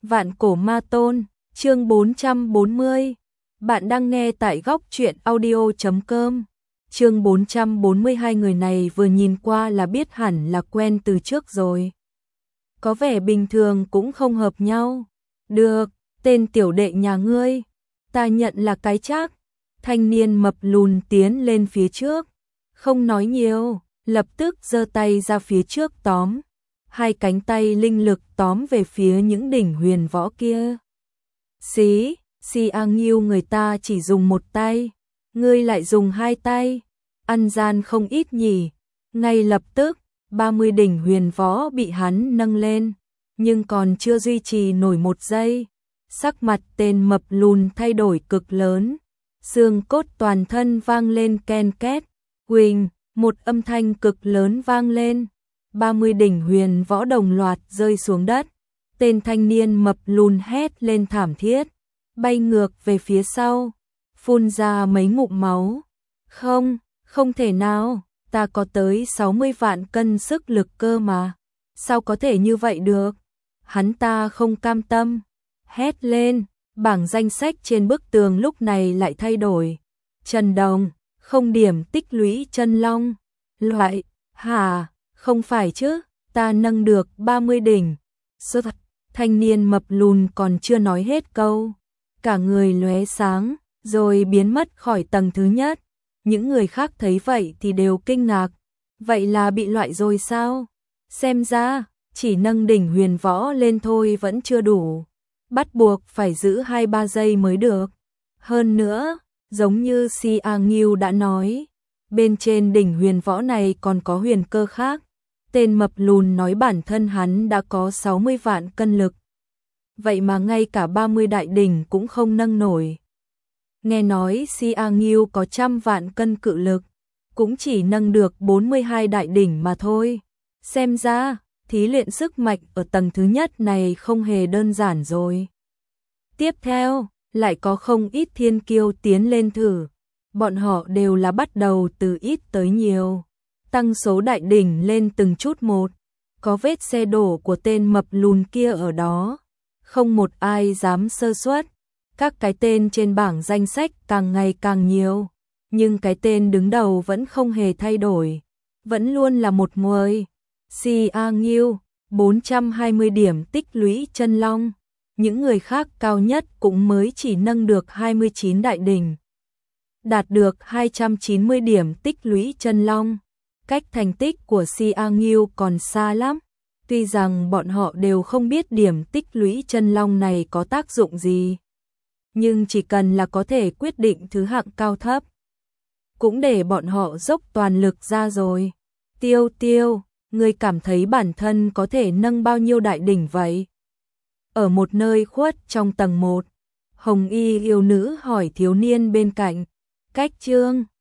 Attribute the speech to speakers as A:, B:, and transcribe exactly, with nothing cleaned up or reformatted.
A: Vạn cổ ma tôn, chương bốn trăm bốn mươi. Bạn đang nghe tại góc truyện audio chấm com. Chương bốn trăm bốn mươi hai, người này vừa nhìn qua là biết hẳn là quen từ trước rồi. Có vẻ bình thường cũng không hợp nhau. Được, tên tiểu đệ nhà ngươi, ta nhận là cái chắc. Thanh niên mập lùn tiến lên phía trước, không nói nhiều, lập tức giơ tay ra phía trước tóm. Hai cánh tay linh lực tóm về phía những đỉnh huyền võ kia. Xí, xì a nghiêu, người ta chỉ dùng một tay, ngươi lại dùng hai tay, ăn gian không ít nhỉ. Ngay lập tức, ba mươi đỉnh huyền võ bị hắn nâng lên, nhưng còn chưa duy trì nổi một giây. Sắc mặt tên mập lùn thay đổi cực lớn, xương cốt toàn thân vang lên ken két, huỳnh, một âm thanh cực lớn vang lên. ba mươi đỉnh huyền võ đồng loạt rơi xuống đất. Tên thanh niên mập lùn hét lên thảm thiết, bay ngược về phía sau, phun ra mấy ngụm máu. Không, không thể nào, ta có tới sáu mươi vạn cân sức lực cơ mà, sao có thể như vậy được? Hắn ta không cam tâm, hét lên, bảng danh sách trên bức tường lúc này lại thay đổi. Trần Đồng, không điểm tích lũy chân long. Loại, hả? Không phải chứ, ta nâng được ba mươi đỉnh. Sơ thật, thanh niên mập lùn còn chưa nói hết câu, cả người lóe sáng, rồi biến mất khỏi tầng thứ nhất. Những người khác thấy vậy thì đều kinh ngạc. Vậy là bị loại rồi sao? Xem ra, chỉ nâng đỉnh huyền võ lên thôi vẫn chưa đủ. Bắt buộc phải giữ hai ba giây mới được. Hơn nữa, giống như Si A Nghiêu đã nói, bên trên đỉnh huyền võ này còn có huyền cơ khác. Tên mập lùn nói bản thân hắn đã có sáu mươi vạn cân lực. Vậy mà ngay cả ba mươi đại đỉnh cũng không nâng nổi. Nghe nói Si A Nghiêu có trăm vạn cân cự lực, cũng chỉ nâng được bốn mươi hai đại đỉnh mà thôi. Xem ra, thí luyện sức mạnh ở tầng thứ nhất này không hề đơn giản rồi. Tiếp theo, lại có không ít thiên kiêu tiến lên thử. Bọn họ đều là bắt đầu từ ít tới nhiều, tăng số đại đỉnh lên từng chút một. Có vết xe đổ của tên mập lùn kia ở đó, không một ai dám sơ suất. Các cái tên trên bảng danh sách càng ngày càng nhiều, nhưng cái tên đứng đầu vẫn không hề thay đổi, vẫn luôn là một người. Si A Nghiêu, bốn trăm hai mươi điểm tích lũy chân long. Những người khác cao nhất cũng mới chỉ nâng được hai mươi chín đại đỉnh, đạt được hai trăm chín mươi điểm tích lũy chân long. Cách thành tích của Si A Nghiêu còn xa lắm. Tuy rằng bọn họ đều không biết điểm tích lũy chân long này có tác dụng gì, nhưng chỉ cần là có thể quyết định thứ hạng cao thấp, cũng để bọn họ dốc toàn lực ra rồi. Tiêu Tiêu, ngươi cảm thấy bản thân có thể nâng bao nhiêu đại đỉnh vậy? Ở một nơi khuất trong tầng một, Hồng Y yêu nữ hỏi thiếu niên bên cạnh. Cách chương